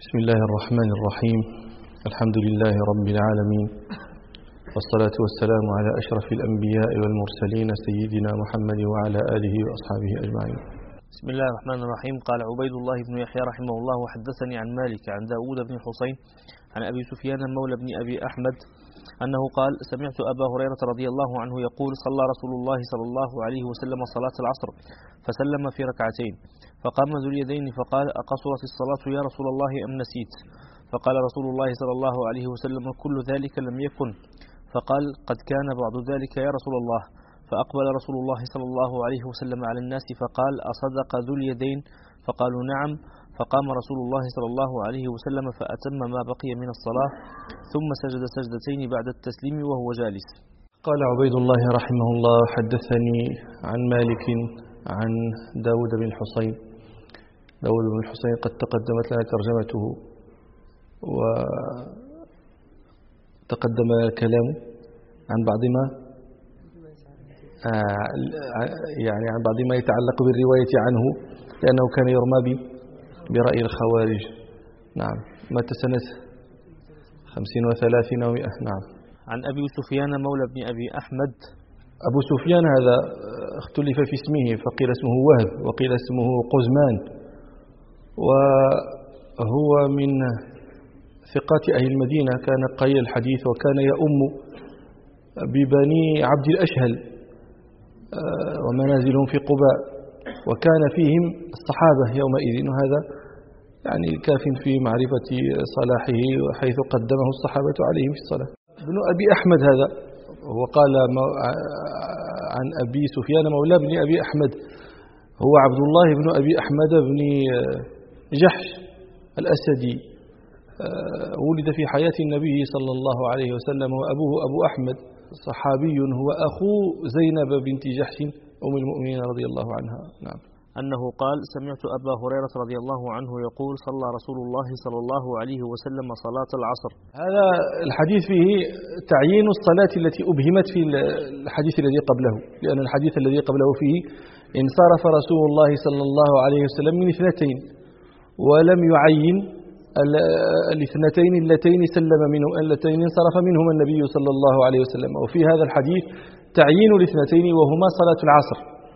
بسم الله الرحمن الرحيم. الحمد لله رب العالمين، والصلاة والسلام على أشرف الأنبياء والمرسلين سيدنا محمد وعلى آله وأصحابه أجمعين. بسم الله الرحمن الرحيم. قال عبيد الله بن يحيى رحمه الله: وحدثني عن مالك عن داود بن حسين عن أبي سفيان مولى بن أبي أحمد أنه قال: سمعت أبا هريرة رضي الله عنه يقول: صلى رسول الله صلى الله عليه وسلم صلاة العصر فسلم في ركعتين، فقام ذو اليدين فقال: أقصرت الصلاة يا رسول الله أم نسيت؟ فقال رسول الله صلى الله عليه وسلم: كل ذلك لم يكن. فقال: قد كان بعض ذلك يا رسول الله. فأقبل رسول الله صلى الله عليه وسلم على الناس فقال: أصدق ذو اليدين؟ فقالوا: نعم. فقام رسول الله صلى الله عليه وسلم فأتم ما بقي من الصلاة، ثم سجد سجدتين بعد التسليم وهو جالس. قال عبيد الله رحمه الله: حدثني عن مالك عن داود بن الحسين. داود بن الحسين قد تقدمت لنا ترجمته وتقدم الكلام عن بعض ما عن بعض ما يتعلق بالرواية عنه، لأنه كان يرمى برأي الخوارج. نعم. مات سنة 35 و 100. نعم. عن أبي سفيان مولى بن أبي أحمد. أبو سفيان هذا اختلف في اسمه، فقيل اسمه وهب وقيل اسمه قزمان، وهو من ثقات أهل المدينة، كان قليل الحديث وكان يؤم ببني عبد الأشهل ومنازلهم في قباء، وكان فيهم الصحابة يومئذ، وهذا يعني كاف في معرفة صلاحه حيث قدمه الصحابة عليهم في الصلاة. ابن أبي أحمد هذا هو قال عن أبي سفيان مولى بن أبي أحمد، هو عبد الله بن أبي أحمد بن جحش الأسدي، ولد في حياة النبي صلى الله عليه وسلم، وأبوه أبو أحمد صحابي، هو أخو زينب بنت جحش أم المؤمنين رضي الله عنها. نعم. أنه قال: سمعت أبا هريرة رضي الله عنه يقول: صلى رسول الله صلى الله عليه وسلم صلاة العصر. هذا الحديث فيه تعيين الصلاة التي أبهمت في الحديث الذي قبله، لأن الحديث الذي قبله فيه: انصرف رسول الله صلى الله عليه وسلم من اثنتين، ولم يعين الاثنتين اللتين سلم منه اللتين انصرف منهما النبي صلى الله عليه وسلم. وفي هذا الحديث تعيين الاثنتين وهما صلاة العصر.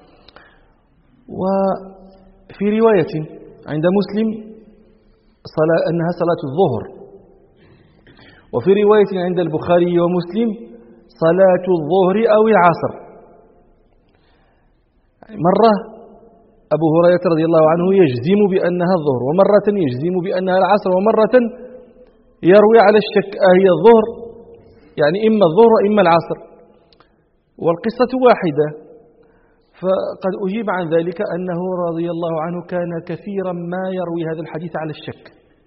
وفي رواية عند مسلم أنها صلاة الظهر، وفي رواية عند البخاري ومسلم صلاة الظهر أو العصر. مرة أبو هريرة رضي الله عنه يجزم بأنها الظهر، ومرة يجزم بأنها العصر، ومرة يروي على الشك: هي الظهر يعني إما الظهر وإما العصر، والقصة واحدة. فقد أجيب عن ذلك أنه رضي الله عنه كان كثيرا ما يروي هذا الحديث على الشك،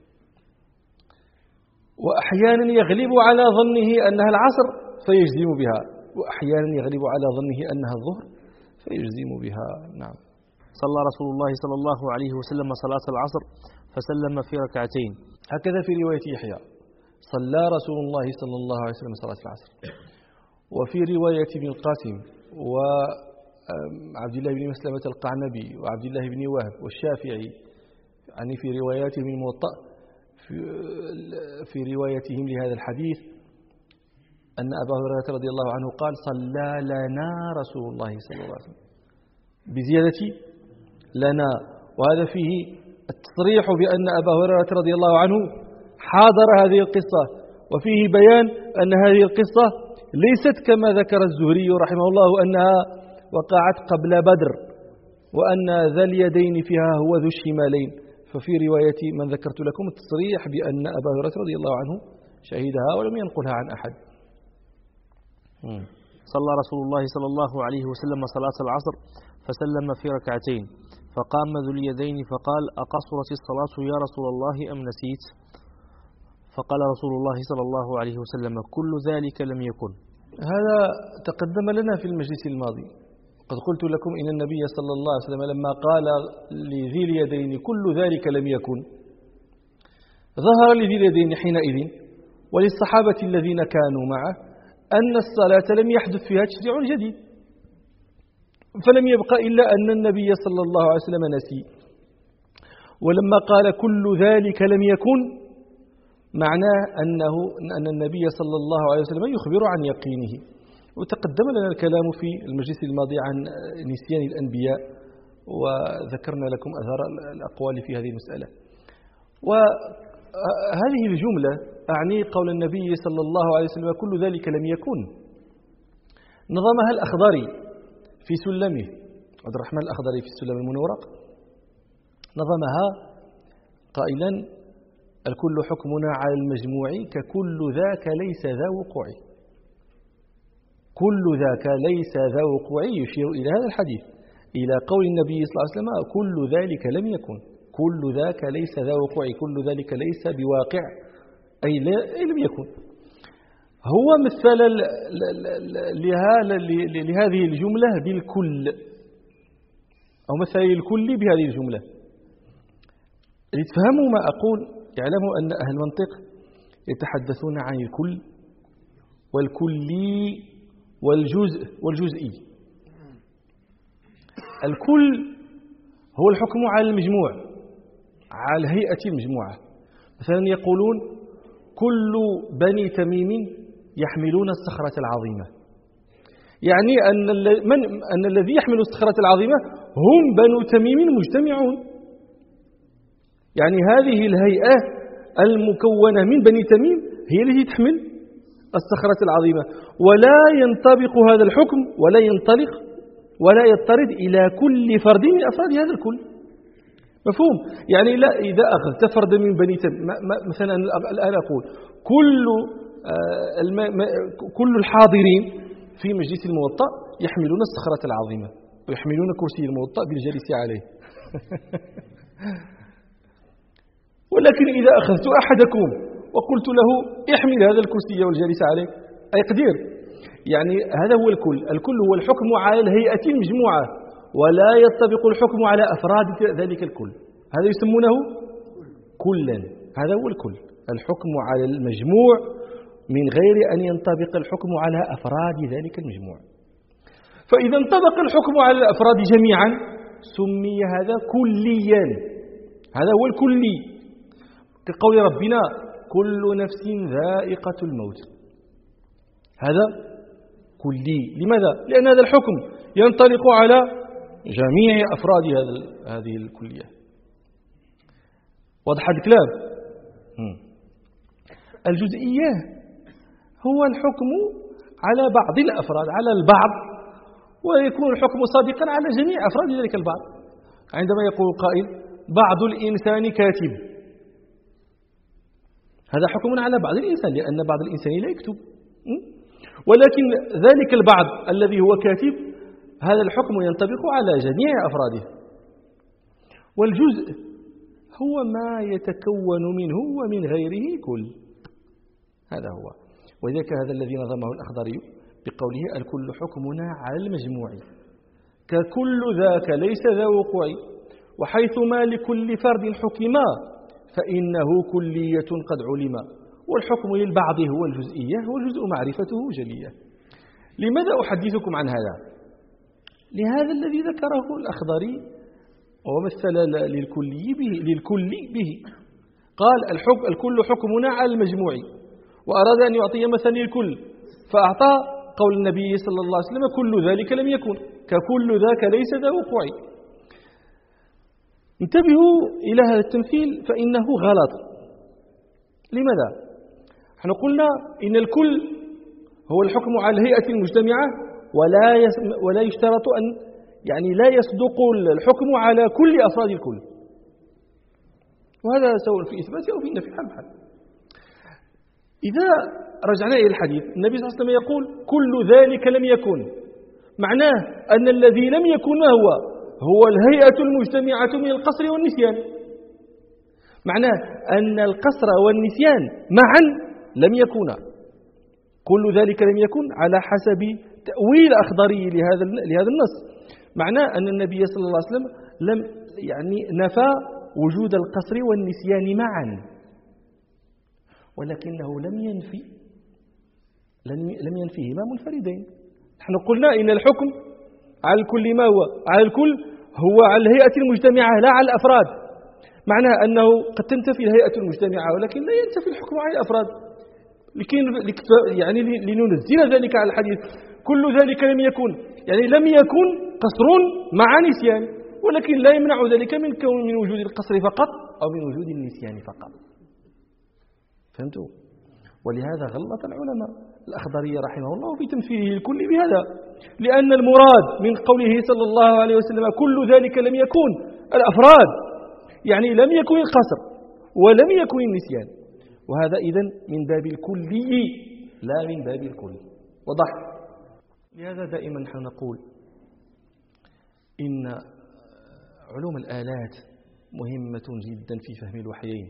وأحيانا يغلب على ظنه أنها العصر فيجزم بها، وأحيانا يغلب على ظنه أنها الظهر فيجزم بها. نعم. صلى رسول الله صلى الله عليه وسلم صلاة العصر فسلم في ركعتين. هكذا في رواية يحيى: صلى رسول الله صلى الله عليه وسلم صلاة العصر. وفي رواية ابن القاسم وعبد الله بن مسلمة القعنبي وعبد الله بن وهب والشافعي، يعني في رواياتهم الموطأ في روايتهم لهذا الحديث أن أبا هريرة رضي الله عنه قال: صلى لنا رسول الله صلى الله عليه وسلم، بزيادة لنا. وهذا فيه التصريح بأن أبا هريرة رضي الله عنه حاضر هذه القصة، وفيه بيان أن هذه القصة ليست كما ذكر الزهري رحمه الله أنها وقعت قبل بدر، وأن ذا اليدين فيها هو ذو الشمالين. ففي رواية من ذكرت لكم التصريح بأن أبا هريرة رضي الله عنه شهدها ولم ينقلها عن أحد. صلى رسول الله صلى الله عليه وسلم صلاة العصر فسلم في ركعتين، فقام ذو اليدين فقال: أقصرت الصلاة يا رسول الله أم نسيت؟ فقال رسول الله صلى الله عليه وسلم: كل ذلك لم يكن. هذا تقدم لنا في المجلس الماضي، قد قلت لكم إن النبي صلى الله عليه وسلم لما قال لذي اليدين كل ذلك لم يكن، ظهر لذي اليدين حينئذ وللصحابة الذين كانوا معه أن الصلاة لم يحدث فيها تشريع جديد، فلم يبق إلا أن النبي صلى الله عليه وسلم نسي، ولما قال كل ذلك لم يكن معناه أن النبي صلى الله عليه وسلم يخبر عن يقينه. وتقدم لنا الكلام في المجلس الماضي عن نسيان الأنبياء، وذكرنا لكم أثار الأقوال في هذه المسألة. وهذه الجملة أعني قول النبي صلى الله عليه وسلم كل ذلك لم يكن، نظمها الأخضري في سلمه، عبد الرحمن الأخضري في السلم المنورق، نظمها قائلا: الكل حكمنا على المجموع ككل ذاك ليس ذا وقوع. كل ذاك ليس ذا وقوع يشير إلى هذا الحديث، إلى قول النبي صلى الله عليه وسلم كل ذلك لم يكن، كل ذاك ليس ذا وقوع، كل ذلك ليس بواقع، أي لم يكن. هو مثل لهذه الجملة بالكل، أو مثل الكل بهذه الجملة. لتفهموا ما أقول اعلموا أن أهل المنطق يتحدثون عن الكل والكلي والجزء والجزئي. الكل هو الحكم على المجموع، على هيئة المجموعة. مثلا يقولون كل بني تميم يحملون الصخرة العظيمة، يعني أن الذي يحمل الصخرة العظيمة هم بنو تميم مجتمعون، يعني هذه الهيئة المكونة من بني تميم هي التي تحمل الصخرة العظيمة. ولا ينطبق هذا الحكم ولا ينطلق ولا يضطرد إلى كل فرد من أفراد هذا الكل. مفهوم؟ يعني لا، إذا أخذت فرد من بني تميم، مثلا الآن أقول كل الحاضرين في مجلس الموطأ يحملون الصخرة العظيمة ويحملون كرسي الموطأ بالجالس عليه. ولكن إذا أخذت أحدكم وقلت له احمل هذا الكرسي والجالس عليه أيقدر؟ يعني هذا هو الكل. الكل هو الحكم على الهيئة المجموعة، ولا يطبق الحكم على أفراد ذلك الكل، هذا يسمونه كلا. هذا هو الكل، الحكم على المجموع من غير أن ينطبق الحكم على أفراد ذلك المجموع. فإذا انطبق الحكم على الأفراد جميعا سمي هذا كليا، هذا هو الكلي، كقول ربنا كل نفس ذائقة الموت، هذا كلي. لماذا؟ لأن هذا الحكم ينطلق على جميع أفراد هذه الكلية. واضح الكلام؟ الجزئية هو الحكم على بعض الأفراد، على البعض، ويكون الحكم صادقا على جميع أفراد ذلك البعض. عندما يقول قائل بعض الإنسان كاتب، هذا حكم على بعض الإنسان، لأن بعض الإنسان لا يكتب، ولكن ذلك البعض الذي هو كاتب هذا الحكم ينطبق على جميع أفراده. والجزء هو ما يتكون منه ومن غيره كل، هذا هو. وذلك هذا الذي نظمه الأخضري بقوله الكل حكمنا على المجموع ككل ذاك ليس ذا وقوع، وحيثما لكل فرد حكما فإنه كلية قد علم، والحكم للبعض هو الجزئية والجزء معرفته جلية. لماذا أحدثكم عن هذا؟ لهذا الذي ذكره الأخضري ومثل للكل به، قال الكل حكمنا على المجموع، وأراد أن يعطي مثلا للكل فأعطى قول النبي صلى الله عليه وسلم كل ذلك لم يكن ككل ذاك ليس ذا وقوع. انتبهوا إلى هذا التمثيل فإنه غلط. لماذا؟ نحن قلنا إن الكل هو الحكم على الهيئة المجتمعة، ولا يشترط أن يعني لا يصدق الحكم على كل أفراد الكل، وهذا سواء في إثبات أو في النفي حال بحال. إذا رجعنا إلى الحديث النبي صلى الله عليه وسلم يقول كل ذلك لم يكن، معناه أن الذي لم يكن ما هو الهيئة المجتمعة من القصر والنسيان، معناه أن القصر والنسيان معا لم يكونا. كل ذلك لم يكن على حسب تأويل أخضري لهذا النص، معناه أن النبي صلى الله عليه وسلم لم يعني نفى وجود القصر والنسيان معا، ولكنه لم ينفيهما منفردين. نحن قلنا إن الحكم على الكل ما هو على الكل هو على الهيئة المجتمعة لا على الأفراد، معناها أنه قد تنتفي الهيئة المجتمعة ولكن لا ينتفي الحكم على الأفراد. يعني لننزل ذلك على الحديث كل ذلك لم يكن، يعني لم يكن قصر مع نسيان، ولكن لا يمنع ذلك من وجود القصر فقط أو من وجود النسيان فقط. فهمتوا؟ ولهذا غلط العلماء الأخضري رحمه الله في تمثيله الكل بهذا، لأن المراد من قوله صلى الله عليه وسلم كل ذلك لم يكن الأفراد، يعني لم يكن القصر ولم يكن النسيان، وهذا إذن من باب الكلي لا من باب الكل. وضح؟ لهذا دائما نحن نقول إن علوم الآلات مهمة جدا في فهم الوحيين،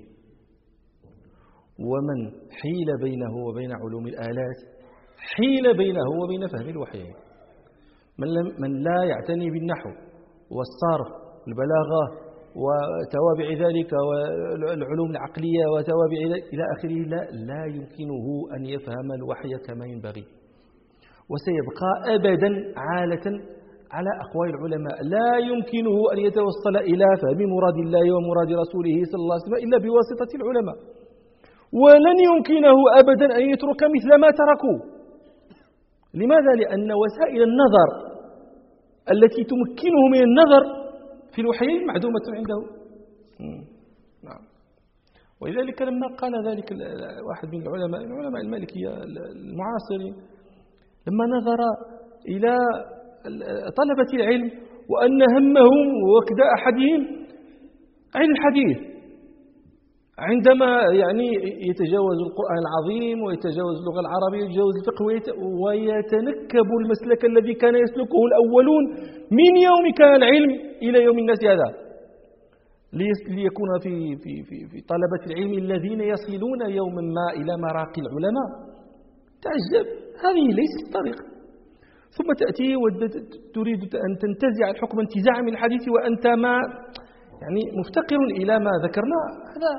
ومن حيل بينه وبين علوم الآلات حيل بينه وبين فهم الوحيين. من لا يعتني بالنحو والصرف والبلاغة وتوابع ذلك والعلوم العقلية وتوابع إلى آخره لا يمكنه أن يفهم الوحي كما ينبغي، وسيبقى أبدا عالة على أقوال العلماء، لا يمكنه أن يتوصل إلى فهم مراد الله ومراد رسوله صلى الله عليه وسلم إلا بواسطة العلماء، ولن يمكنه أبدا أن يترك مثل ما تركوا. لماذا؟ لأن وسائل النظر التي تمكنه من النظر في الوحيين معدومة عنده. نعم. ولذلك لما قال ذلك واحد من العلماء المالكية المعاصرين، لما نظر إلى طلبة العلم وأن همهم وكذا أحدهم عن الحديث، عندما يعني يتجاوز القرآن العظيم ويتجاوز اللغة العربية ويتجاوز الفقه ويتنكب المسلك الذي كان يسلكه الأولون من يوم كان العلم إلى يوم الناس هذا، ليكون في طلبة العلم الذين يصلون يوما ما إلى مراقي العلماء. تعجب، هذه ليست الطريقة. ثم تأتي وتريد أن تنتزع الحكم انتزاعا من الحديث وأنت ما يعني مفتقر إلى ما ذكرنا. هذا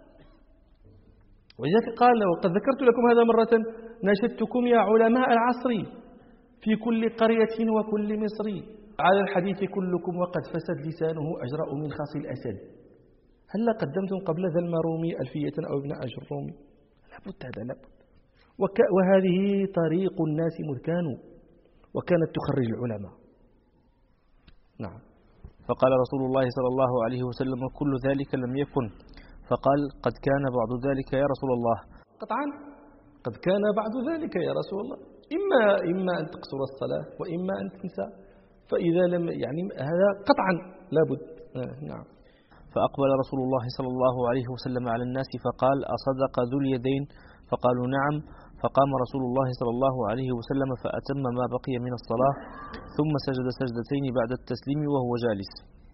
ولذلك قال وقد ذكرت لكم هذا مرة، ناشدتكم يا علماء العصر في كل قرية وكل مصر على الحديث كلكم وقد فسد لسانه أجرأ من خاص الأسد. هل قدمتم قبل ذا المرومي ألفية أو ابن أجرومي؟ لابد، هذا لابد. وهذه طريق الناس مذ كانوا وكانت تخرج العلماء. نعم. فقال رسول الله صلى الله عليه وسلم كل ذلك لم يكن، فقال قد كان بعض ذلك يا رسول الله. قطعا قد كان بعض ذلك يا رسول الله، إما أن تقصر الصلاة وإما أن تنسى، فإذا لم يعني هذا قطعا لابد. نعم. فأقبل رسول الله صلى الله عليه وسلم على الناس فقال أصدق ذو اليدين؟ فقالوا نعم. فقام رسول الله صلى الله عليه وسلم فأتم ما بقي من الصلاة ثم سجد سجدتين بعد التسليم وهو جالس.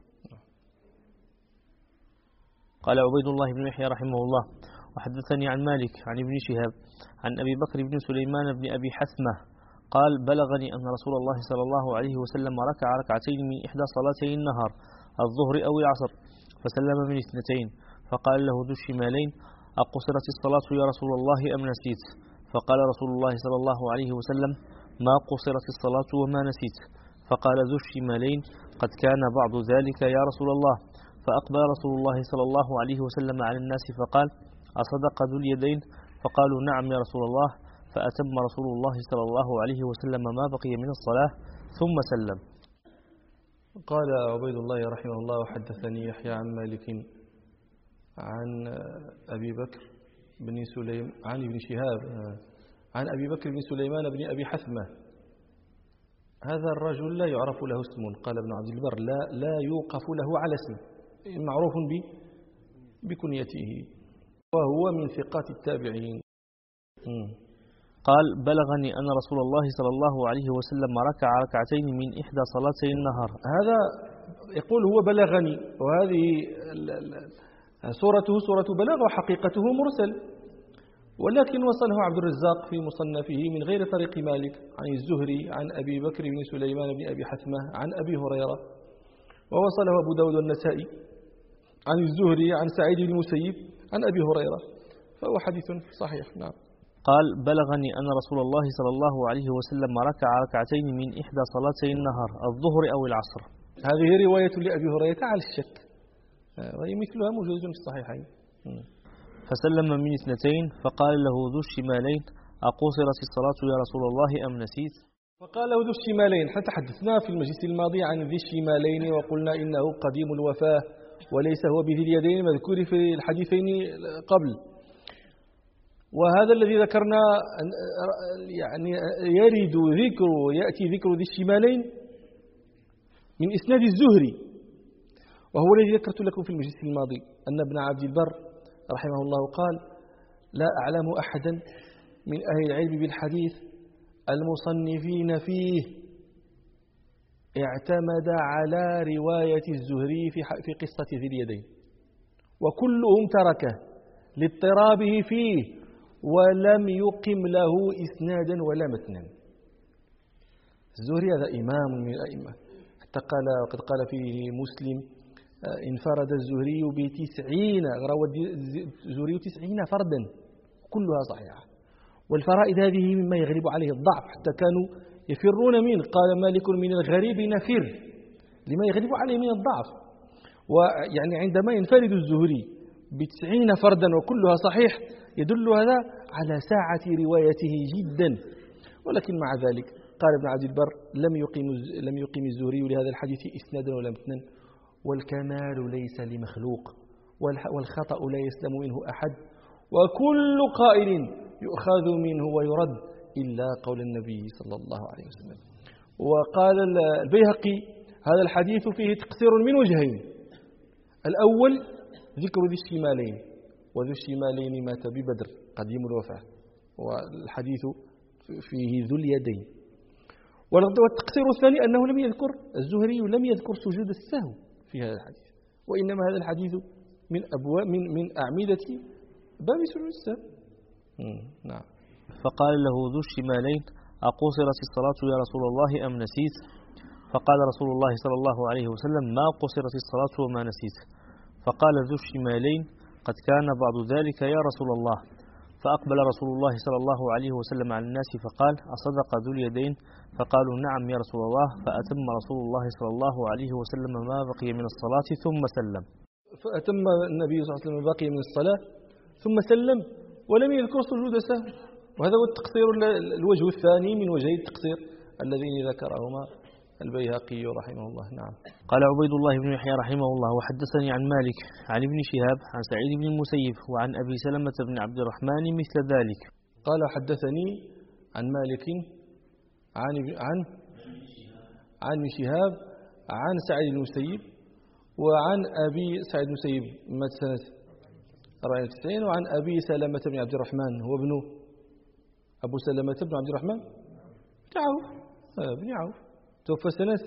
قال عبيد الله بن يحيى رحمه الله وحدثني عن مالك عن ابن شهاب عن أبي بكر بن سليمان بن أبي حثمة قال بلغني أن رسول الله صلى الله عليه وسلم ركع ركعتين من إحدى صلاتي النهار الظهر أو العصر فسلم من اثنتين، فقال له ذو الشمالين أقصرت الصلاة يا رسول الله أم نسيت؟ فقال رسول الله صلى الله عليه وسلم ما قصرت الصلاة وما نسيت. فقال ذو الشمالين قد كان بعض ذلك يا رسول الله. فأقبل رسول الله صلى الله عليه وسلم على الناس فقال أصدق ذو اليدين؟ فقالوا نعم يا رسول الله. فأتم رسول الله صلى الله عليه وسلم ما بقي من الصلاة ثم سلم. قال عبيد الله رحمه الله وحدثني يحيى عن مالك عن أبي بكر بن سليم عن ابن شهاب عن أبي بكر بن سليمان بن أبي حثمة. هذا الرجل لا يعرف له اسم، قال ابن عبد البر لا يوقف له على اسم، معروف بكنيته، وهو من ثقات التابعين. قال بلغني أن رسول الله صلى الله عليه وسلم ركع ركعتين من إحدى صلاتي النهار. هذا يقول هو بلغني، وهذه صورته صورة بلاغ وحقيقته مرسل، ولكن وصله عبد الرزاق في مصنفه من غير طريق مالك عن الزهري عن أبي بكر بن سليمان بن أبي حثمة عن أبي هريرة، ووصله أبو داود والنسائي عن الزهري عن سعيد بن المسيب عن أبي هريرة، فهو حديث صحيح. نعم. قال بلغني أن رسول الله صلى الله عليه وسلم ركع ركعتين من إحدى صلاتي النهار الظهر أو العصر. هذه رواية لأبي هريرة على الشك، وهي مثلها موجودة في الصحيحين. فسلم من 2 فقال له ذو الشمالين أقصرت الصلاة يا رسول الله أم نسيت؟ فقال له ذو الشمالين. تحدثنا في المجلس الماضي عن ذي الشمالين وقلنا إنه قديم الوفاة وليس هو بذي اليدين مذكور في الحديثين قبل. وهذا الذي ذكرنا يعني يأتي ذكر ذي الشمالين من إسناد الزهري، وهو الذي ذكرت لكم في المجلس الماضي أن ابن عبد البر رحمه الله قال: لا أعلم أحدا من أهل العلم بالحديث المصنفين فيه اعتمد على رواية الزهري في قصة ذي اليدين، وكلهم تركه لاضطرابه فيه ولم يقم له إسنادا ولا متنا. الزهري هذا إمام من الأئمة، حتى وقد قال فيه مسلم: انفرد الزهري روى الزهري 90 فردا كلها صحيحة. والفرائد هذه مما يغلب عليه الضعف، حتى كانوا يفرون منه. قال مالك: من الغريب نفر، لما يغلب عليه من الضعف. ويعني عندما ينفرد الزهري 90 فردا وكلها صحيح يدل هذا على ساعة روايته جدا. ولكن مع ذلك قال ابن عبد البر: لم يقم الزهري لهذا الحديث إسنادا ولا متنا، والكمال ليس لمخلوق، والخطأ لا يسلم منه أحد، وكل قائل يؤخذ منه ويرد إلا قول النبي صلى الله عليه وسلم. وقال البيهقي: هذا الحديث فيه تقصير من وجهين: الأول ذكر ذي الشمالين، وذو الشمالين مات ببدر قديم الوفاة، والحديث فيه ذو اليدين. والتقصير الثاني أنه لم يذكر الزهري لم يذكر سجود السهو في هذا الحديث، وإنما هذا الحديث من أعمدة باب سجود السهو. نعم. فقال له ذو الشمالين: أقصرت الصلاة يا رسول الله أم نسيت؟ فقال رسول الله صلى الله عليه وسلم: ما قصرت الصلاة وما نسيت. فقال ذو الشمالين: قد كان بعض ذلك يا رسول الله. فأقبل رسول الله صلى الله عليه وسلم على الناس فقال: أصدق ذو اليدين؟ فقالوا: نعم يا رسول الله. فأتم رسول الله صلى الله عليه وسلم ما بقي من الصلاة ثم سلم. فأتم النبي صلى الله عليه وسلم ما بقي من الصلاة ثم سلم ولم يذكر سجود السهو. وهذا هو التقصير، الوجه الثاني من وجهي التقصير اللذين ذكرهما البيهقي رحمه الله. نعم. قال عبيد الله بن يحيى رحمه الله: وحدثني عن مالك عن ابن شهاب عن سعيد بن المسيب وعن أبي سلمة بن عبد الرحمن مثل ذلك. قال: حدثني عن مالك عن شهاب عن سعيد بن المسيب وعن أبي سعيد بن المسيب مات سنة 94، وعن أبي سلمة بن عبد الرحمن هو ابن أبو سلمة بن عبد الرحمن بن عوف توفى سنة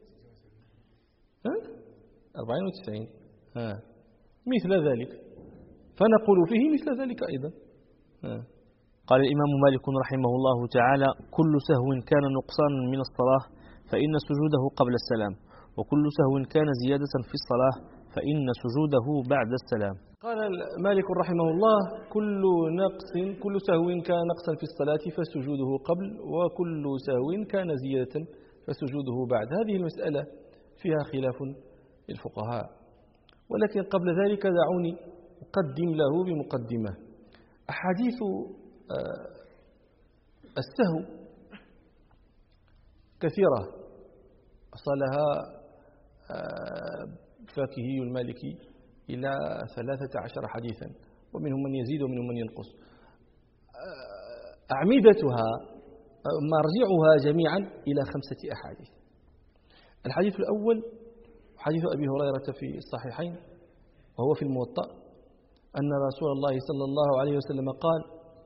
94 مثل ذلك، فنقول فيه مثل ذلك أيضا. قال الإمام مالك رحمه الله تعالى: كل سهو كان نقصانا من الصلاة فإن سجوده قبل السلام، وكل سهو كان زيادة في الصلاة فإن سجوده بعد السلام. قال مالك رحمه الله: كل سهو كان نقصا في الصلاة فسجوده قبل، وكل سهو كان زيادة فسجوده بعد. هذه المسألة فيها خلاف الفقهاء، ولكن قبل ذلك دعوني أقدم له بمقدمة. أحاديث السهو كثيرة أصلها الفاكهي المالكي إلى 13 حديثا، ومنهم من يزيد ومنهم من ينقص. أعمدتها مرجعها جميعا إلى 5 أحاديث. الحديث الأول حديث أبي هريرة في الصحيحين وهو في الموطأ أن رسول الله صلى الله عليه وسلم قال: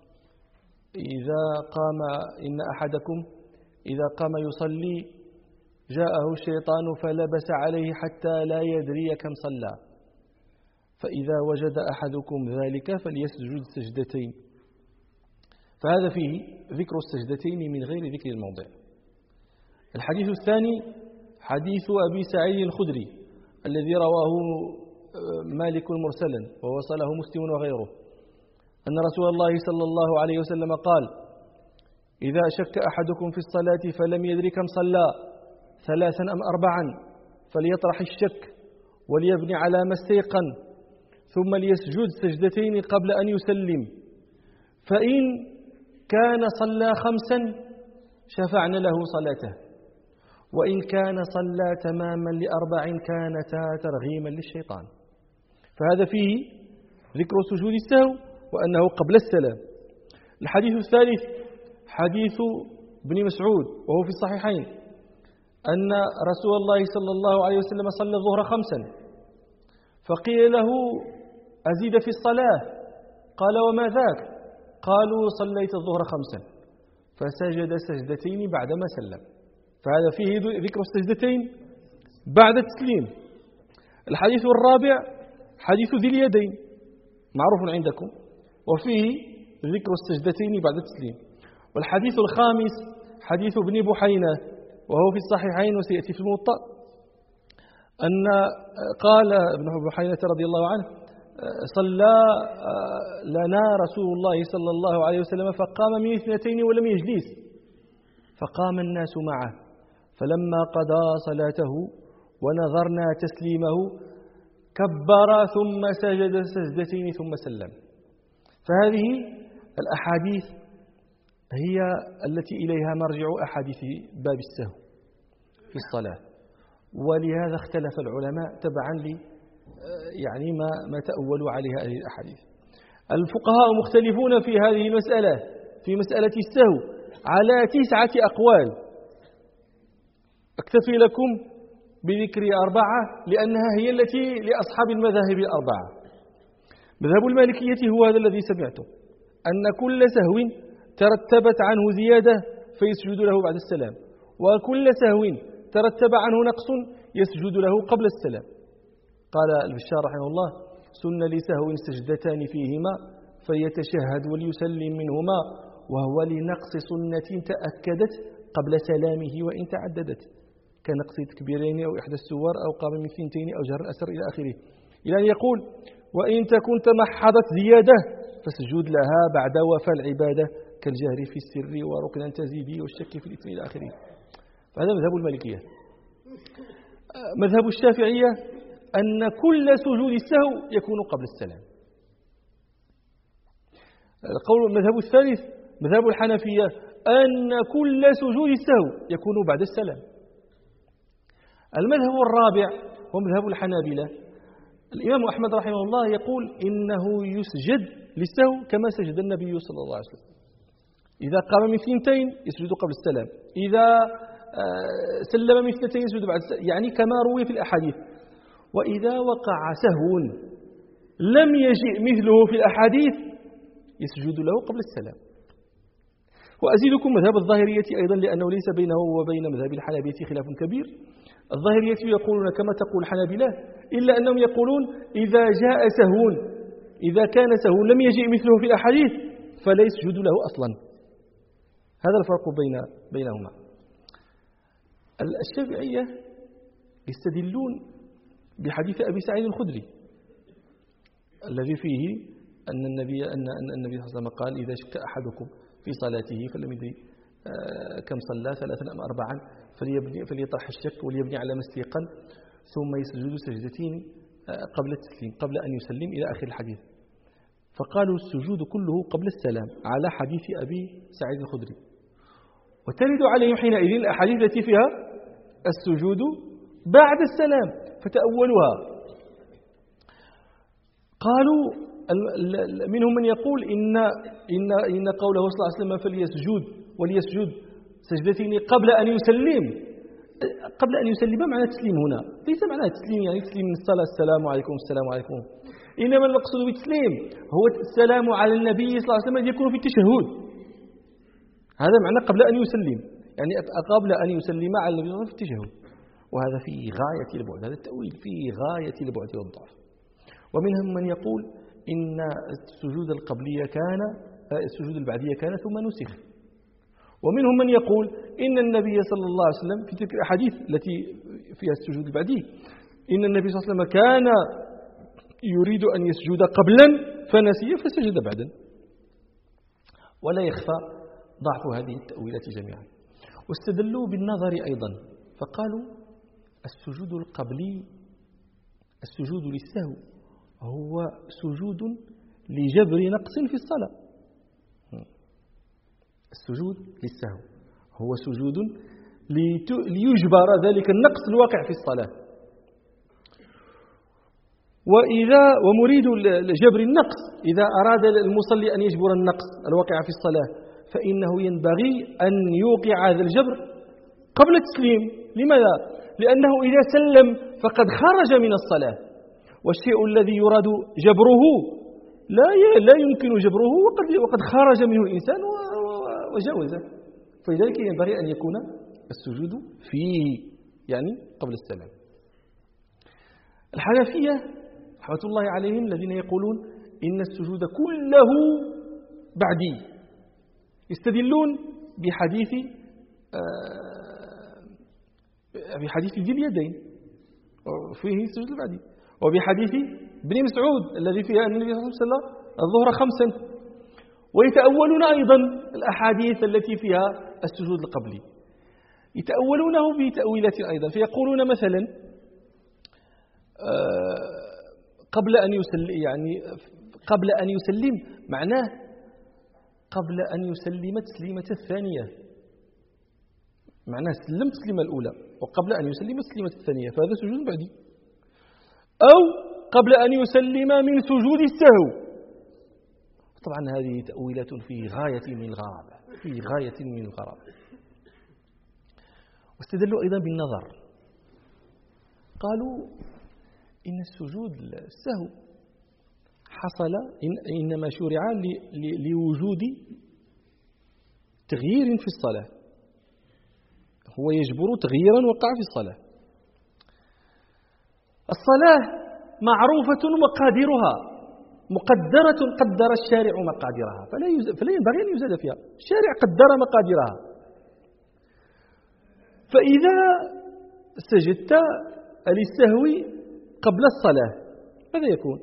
إن أحدكم إذا قام يصلي جاءه الشيطان فلبس عليه حتى لا يدري كم صلى، فإذا وجد أحدكم ذلك فليسجد سجدتين. فهذا فيه ذكر السجدتين من غير ذكر الموضع. الحديث الثاني حديث أبي سعيد الخدري الذي رواه مالك مرسلا ووصله مسلم وغيره، أن رسول الله صلى الله عليه وسلم قال: إذا شك أحدكم في الصلاة فلم يدري كم صلى 3 أم 4 فليطرح الشك وليبني على ما استيقن ثم ليسجد سجدتين قبل أن يسلم، فإن كان صلى 5 شفعنا له صلاته، وإن كان صلى تماما ل4 كانتا ترغيما للشيطان. فهذا فيه ذكر سجود السهو وأنه قبل السلام. الحديث الثالث حديث ابن مسعود وهو في الصحيحين أن رسول الله صلى الله عليه وسلم صلى الظهر 5 فقيل له أزيد في الصلاة، قال وما ذاك؟ قالوا صليت الظهر 5 فسجد سجدتين بعدما سلم. فهذا فيه ذكر السجدتين بعد التسليم. الحديث الرابع حديث ذي اليدين معروف عندكم وفيه ذكر السجدتين بعد التسليم. والحديث الخامس حديث ابن بحينة وهو في الصحيحين وسيأتي في الموطأ أن قال ابن بحينة رضي الله عنه صلى لنا رسول الله صلى الله عليه وسلم فقام من 2 ولم يجلس، فقام الناس معه، فلما قضى صلاته ونظرنا تسليمه كبر ثم سجد سجدتين ثم سلم. فهذه الأحاديث هي التي إليها مرجع أحاديث باب السهو في الصلاة، ولهذا اختلف العلماء تبعا يعني ما تأولوا عليها هذه الأحاديث. الفقهاء مختلفون في هذه المسألة، في مسألة السهو على 9 أقوال، أكتفي لكم بذكر 4 لأنها هي التي لأصحاب المذاهب 4. مذهب المالكية هو هذا الذي سمعته، أن كل سهو ترتبت عنه زيادة فيسجد له بعد السلام، وكل سهو ترتب عنه نقص يسجد له قبل السلام. قال البشار رحمه الله سن لسهو سجدتان فيهما فيتشهد وليسلم منهما، وهو لنقص سنة تأكدت قبل سلامه وإن تعددت، كنقص تكبيرين أو إحدى السور أو قام من 2 أو جر الأسر إلى آخره، إلى أن يقول وإن تكن تمحضت زيادة فسجود لها بعد وفاء العبادة كالجهر في السر وركنا تزيدي والشك في الإثم إلى آخره. فهذا مذهب المالكية. مذهب الشافعية أن كل سجود السهو يكون قبل السلام. القول المذهب الثالث مذهب الحنفية أن كل سجود السهو يكون بعد السلام. المذهب الرابع هو مذهب الحنابلة. الإمام أحمد رحمه الله يقول إنه يسجد للسهو كما سجد النبي صلى الله عليه وسلم، إذا قام من 2 يسجد قبل السلام، إذا سلم من 2 يسجد بعد السلام، يعني كما روي في الأحاديث. وإذا وقع سهو لم يجئ مثله في الأحاديث يسجد له قبل السلام. وأزيدكم مذهب الظاهرية أيضا لأنه ليس بينه وبين مذهب الحنابلة خلاف كبير. الظاهرية يقولون كما تقول الحنابلة، إلا أنهم يقولون إذا جاء سهو، إذا كان سهو لم يجئ مثله في الأحاديث فلا يسجد له أصلا. هذا الفرق بينهما. الشافعية يستدلون بحديث أبي سعيد الخدري الذي فيه أن النبي صلى الله عليه وسلم قال إذا شك أحدكم في صلاته فلم يدري كم صلى 3 أم 4 فليطرح الشك وليبني على ما استيقن ثم يسجد سجدتين قبل التسليم قبل أن يسلم إلى آخر الحديث. فقالوا السجود كله قبل السلام على حديث أبي سعيد الخدري، وترد عليهم حينئذ الأحاديث التي فيها السجود بعد السلام فتأولها. قالوا منهم من يقول إن قوله صلى الله عليه وسلم وليسجد سجدتين قبل أن يسلم. قبل أن يسلم معنى تسليم هنا ليس معنى تسليم يعني تسليم من الصلاة السلام عليكم السلام عليكم، إنما المقصود بالتسليم هو السلام على النبي صلى الله عليه وسلم يكون في التشهد. هذا معنى قبل أن يسلم، يعني قبل أن يسلم على النبي صلى الله عليه وسلم في التشهد. وهذا في غاية البعد، هذا التأويل في غاية البعد والضعف. ومنهم من يقول إن السجود القبلية كان السجود البعدية كان ثم نسخ. ومنهم من يقول إن النبي صلى الله عليه وسلم في تلك الأحاديث التي فيها السجود البعدي إن النبي صلى الله عليه وسلم كان يريد أن يسجد قبلا فنسي فسجد بعدا. ولا يخفى ضعف هذه التأويلات جميعا. واستدلوا بالنظر أيضا فقالوا السجود القبلي السجود للسهو هو سجود لجبر نقص في الصلاة. السجود للسهو هو سجود ليجبر ذلك النقص الواقع في الصلاة. ومريد جبر النقص إذا أراد المصلي أن يجبر النقص الواقع في الصلاة فإنه ينبغي أن يوقع هذا الجبر قبل التسليم. لماذا؟ لأنه إذا سلم فقد خرج من الصلاة، والشيء الذي يراد جبره لا يمكن جبره وقد خرج منه الإنسان وجاوزه، فلذلك ينبغي أن يكون السجود فيه يعني قبل السلام. الحنفية رحمة الله عليهم الذين يقولون إن السجود كله بعدي يستدلون بحديث ذي اليدين فيه السجود البعدي، وبحديث ابن مسعود الذي فيها أن النبي صلى الله عليه وسلم الظهر 5، ويتأولون أيضا الأحاديث التي فيها السجود القبلي، يتأولونه بتأويلات أيضا، فيقولون مثلا قبل أن يسلم معناه قبل أن يسلم تسليمة الثانية، معناه سلم التسليمة الأولى وقبل أن يسلم التسليمة الثانية، فهذا سجود بعدي. أو قبل أن يسلم من سجود السهو. طبعا هذه تأويلات في غاية من الغرابة، واستدلوا أيضا بالنظر، قالوا إن السجود السهو حصل إنما شرع لوجود تغيير في الصلاة، هو يجبر تغييرا وقع في الصلاة. الصلاة معروفة مقاديرها مقدرة، قدر الشارع مقاديرها فلا ينبغي أن يزاد فيها، الشارع قدر مقاديرها. فإذا سجدت للسهو قبل الصلاة ماذا يكون؟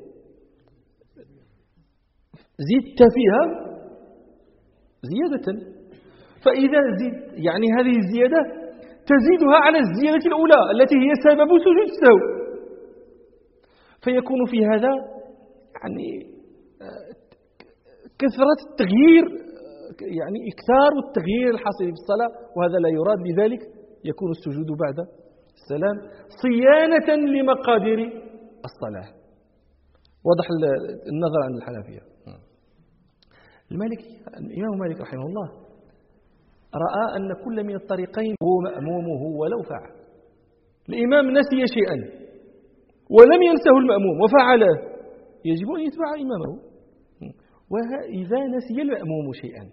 زدت فيها زيادة، فإذا زدت يعني هذه الزيادة تزيدها على الزيادة الأولى التي هي سبب سجود السهو، فيكون في هذا يعني كثرة التغيير، يعني إكثار التغيير الحاصل في الصلاة، وهذا لا يراد. لذلك يكون السجود بعد السلام صيانة لمقادير الصلاة. واضح النظر عن الحنفية. الإمام مالك رحمه الله رأى أن كل من الطريقين هو مأمومه ولو فعل. الإمام نسي شيئا ولم ينسه المأموم وفعله، يجب أن يتبع إمامه. وإذا نسي المأموم شيئا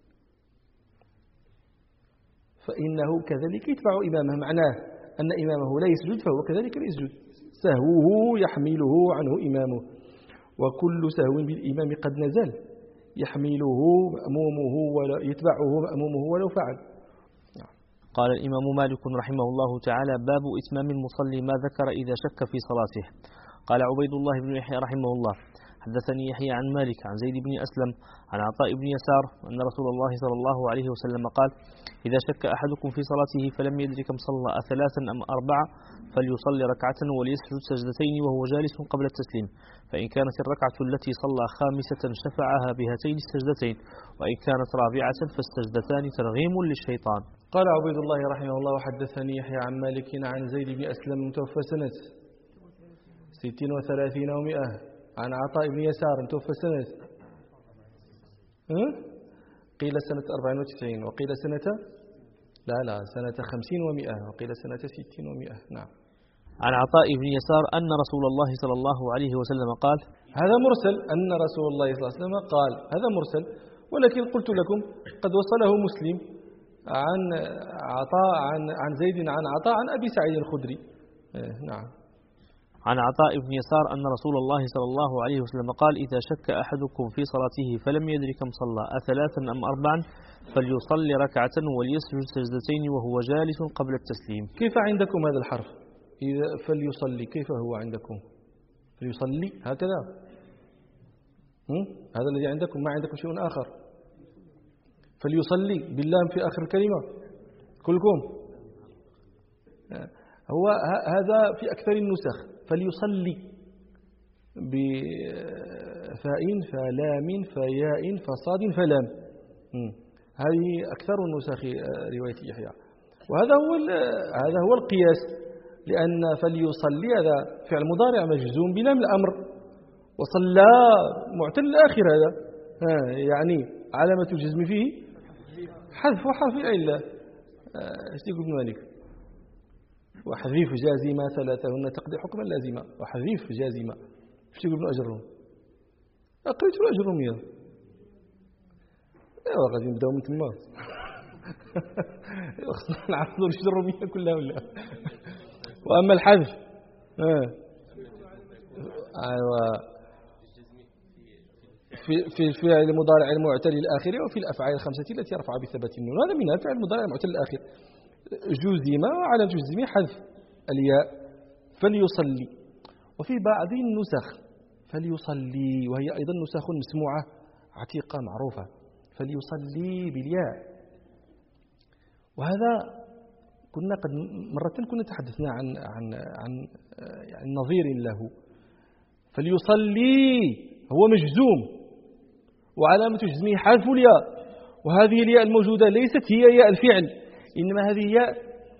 فإنه كذلك يتبع إمامه، معناه أن إمامه لا يسجد فهو كذلك لا يسجد، سهوه يحمله عنه إمامه، وكل سهو بالإمام قد نزل يحمله مأمومه ولا يتبعه مأمومه ولو فعل. قال الإمام مالك رحمه الله تعالى: باب إتمام المصلي ما ذكر إذا شك في صلاته. قال عبيد الله بن يحيى رحمه الله: حدثني يحيى عن مالك عن زيد بن أسلم عن عطاء بن يسار أن رسول الله صلى الله عليه وسلم قال: إذا شك أحدكم في صلاته فلم يدرك كم صلى 3 أم 4 فليصلي ركعة وليسجد سجدتين وهو جالس قبل التسليم، فإن كانت الركعة التي صلى 5 شفعها بهاتين السجدتين، وإن كانت 4 فالسجدتان ترغيم للشيطان. قال عبيد الله رحمه الله: وحدثني يحيى عن مالك عن زيد بن أسلم متوفى سنة 36 و100 عن عطاء بن يسار متوفى سنة قيل سنة 94 وقيل سنة سنة 50 و100 وقيل سنة 60 و100. نعم. عن عطاء بن يسار أن رسول الله صلى الله عليه وسلم قال. هذا مرسل، أن رسول الله صلى الله عليه وسلم قال، هذا مرسل، ولكن قلت لكم قد وصله مسلم عن عطاء عن زيد عن عطاء عن أبي سعيد الخدري. نعم. عن عطاء بن يسار أن رسول الله صلى الله عليه وسلم قال: إذا شك أحدكم في صلاته فلم يدرك كم صلى 3 أم 4 فليصلي ركعة وليسجد سجدتين وهو جالس قبل التسليم. كيف عندكم هذا الحرف؟ إذا فليصلي كيف هو عندكم؟ فليصلي هكذا؟ هذا الذي عندكم، ما عندكم شيء آخر. فليصلي باللام في آخر الكلمة كلكم. هو هذا في أكثر النسخ فليصلي بفاء فلام فياء فصاد فلام. هذه أكثر النسخ رواية يحيى، وهذا هو القياس، لأن فليصلي هذا فعل مضارع مجزوم بلام الأمر، وصلى معتل الآخر، هذا يعني علامة الجزم فيه حذف حرف العلة. ايش يقول ابن مالك؟ وحذيف جازمة ثلاثهن تقضي حكما لازما، وحذيف جازمة. ايش يقول ابن أجرهم؟ قريت له أجرهم غادي نبداو من تما. خصنا نعرفوا الأجرمية كلها ولا. وأما الحذف في الفعل المضارع المعتل الآخر وفي الأفعال الخمسة التي رفع بثبات النون، هذا منها الفعل المضارع المعتل الآخر. جزم وعلى جزم حذف الياء فليصلي. وفي بعض النسخ فليصلي، وهي أيضا نسخ مسموعة عتيقة معروفة، فليصلي بالياء. وهذا كنا قد مرة كنا تحدثنا عن يعني نظير له. فليصلي هو مجزوم وعلامة جزمه حذف الياء، وهذه الياء الموجودة ليست هي ياء الفعل، إنما هذه ياء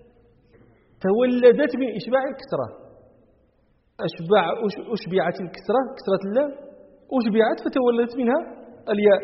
تولدت من إشباع الكسرة. أشبعت الكسرة، كسرة اللام أشبعت فتولدت منها الياء،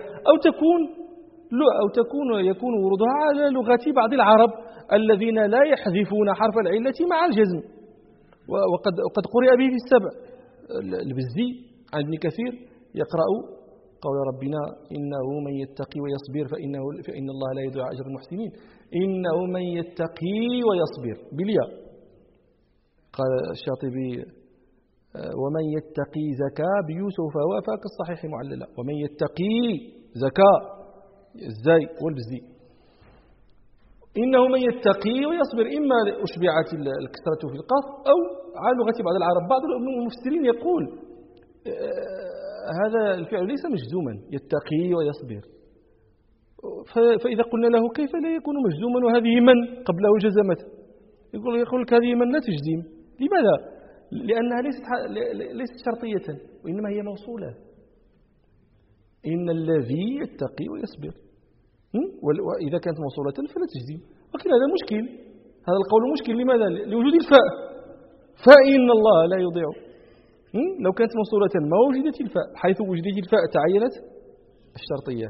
يكون ورودها على لغة بعض العرب الذين لا يحذفون حرف العلة مع الجزم. وقد قرئ به في السبع. البزي عن ابن كثير يقرأ قول ربنا إنه من يتقي ويصبر فإن الله لا يضيع أجر المحسنين، إنه من يتقي ويصبر بالياء. قال الشاطبي ومن يتقي زكاة بيوسف وافى كالصحيح معللا، ومن يتقي زكاة الزاي والبزي، إنه من يتقي ويصبر. إما أشبعت الكسرة في القاف أو على لغة بعض العرب. بعض المفسرين يقول هذا الفعل ليس مجزوما، يتقي ويصبر. فإذا قلنا له كيف لا يكون مجزوما وهذه من قبله جزمت؟ يقول لك هذه من لا تجزم. لماذا؟ لأنها ليست شرطية، وإنما هي موصولة. إن الذي يتقي ويصبر، وإذا كانت موصولة فلا تجزم. ولكن هذا مشكل، هذا القول مشكل. لماذا؟ لوجود الفاء، فإن الله لا يضيع. لو كانت موصولة ما وجدت الفاء، حيث وجدت الفاء تعينت الشرطية.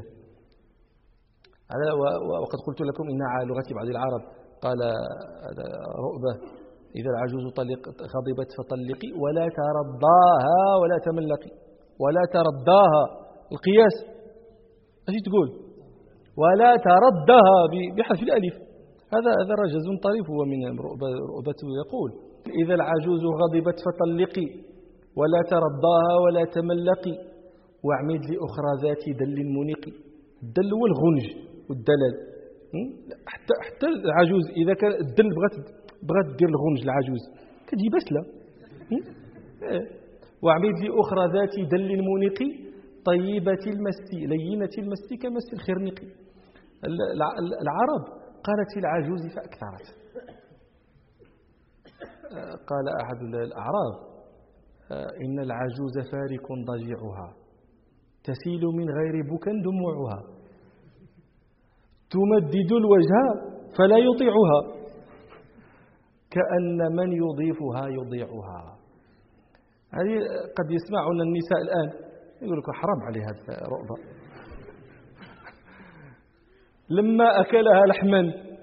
وقد قلت لكم إن على لغة بعض العرب قال رؤبة إذا العجوز غضبت فطلقي ولا ترضاها ولا تملقي. ولا ترضاها القياس ايش تقول؟ ولا تردها بحذف الألف. هذا رجز طريف هو من رؤبة يقول إذا العجوز غضبت فطلقي ولا ترضاها ولا تملقي واعمد لأخرى ذات دل منقي. الدل هو الغنج والدلل. حتى العجوز إذا كان الدل بغات دير الغنج العجوز كتجي بسلة. واعمد لأخرى ذات دل منقي طيبة المس لينة المس كمس الخرنق. العرب قالت في العجوز فأكثرت. قال أحد الأعراب إن العجوز فارك ضجيعها تسيل من غير بكى دموعها تمدد الوجه فلا يطيعها كأن من يضيفها يضيعها. هذه قد يسمعون النساء الآن يقول لك حرام عليه هذا رؤبة. لما أكلها لحما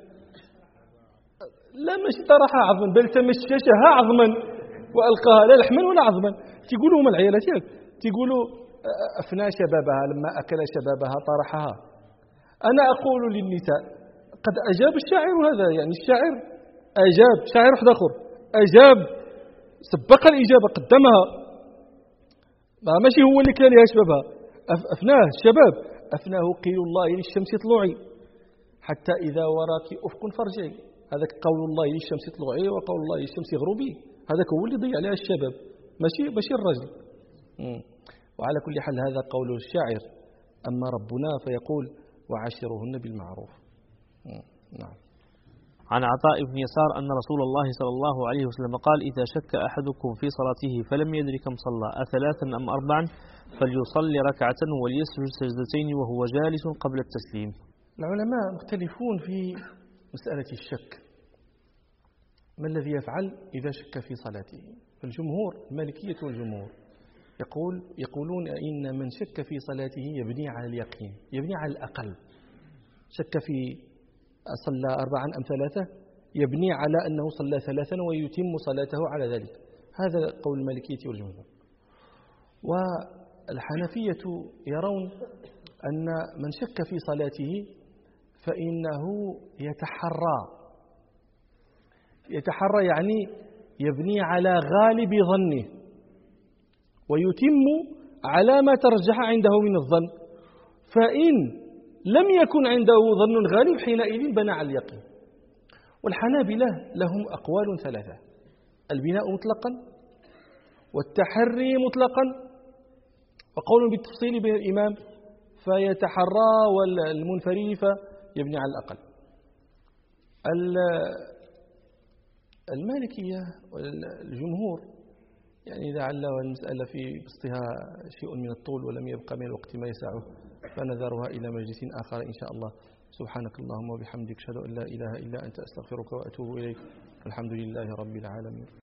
لا مش طرحها عظما بل تمششها عظما وألقاها لا لحما ولا عظما. تقولوا هم العيالات تقولوا أفنى شبابها لما أكل شبابها طرحها. أنا أقول للنساء قد أجاب الشاعر هذا، يعني الشاعر أجاب، شاعر واحد آخر أجاب سبق الإجابة قدمها، ماشي هو اللي كان لها شبابها. أفناه الشباب أفناه قيل الله للشمس طلوعي حتى إذا وراك أفق فرجعي. هذاك قول الله للشمس طلوعي وقول الله للشمس غروبي، هذاك هو اللي ضيع عليها الشباب ماشي الرجل. وعلى كل حال هذا قول الشاعر. أما ربنا فيقول وعاشرهن بالمعروف. نعم. عن عطاء بن يسار أن رسول الله صلى الله عليه وسلم قال إذا شك أحدكم في صلاته فلم يدر كم صلى أثلاثا أم أربعا فليصلي ركعة وليسجد سجدتين وهو جالس قبل التسليم. العلماء مختلفون في مسألة الشك، ما الذي يفعل إذا شك في صلاته؟ الجمهور المالكية والجمهور يقولون إن من شك في صلاته يبني على اليقين، يبني على الأقل. شك في صلى أربعا أم ثلاثة يبني على أنه صلى ثلاثا ويتم صلاته على ذلك. هذا قول المالكية والجمهور. والحنفية يرون أن من شك في صلاته فإنه يتحرى يعني يبني على غالب ظنه ويتم على ما ترجح عنده من الظن، فإن لم يكن عنده ظن غالب حينئذ بنى على اليقين. والحنابلة لهم أقوال ثلاثة: البناء مطلقا، والتحري مطلقا، وقول بالتفصيل بين الإمام فيتحرى والمنفرد فيبني على الأقل. المالكية والجمهور يعني لعل المسألة في بسطها شيء من الطول ولم يبقى من الوقت ما يسعه، فنذرها إلى مجلس آخر إن شاء الله. سبحانك اللهم وبحمدك أشهد أن لا إله إلا أنت أستغفرك وأتوب إليك. الحمد لله رب العالمين.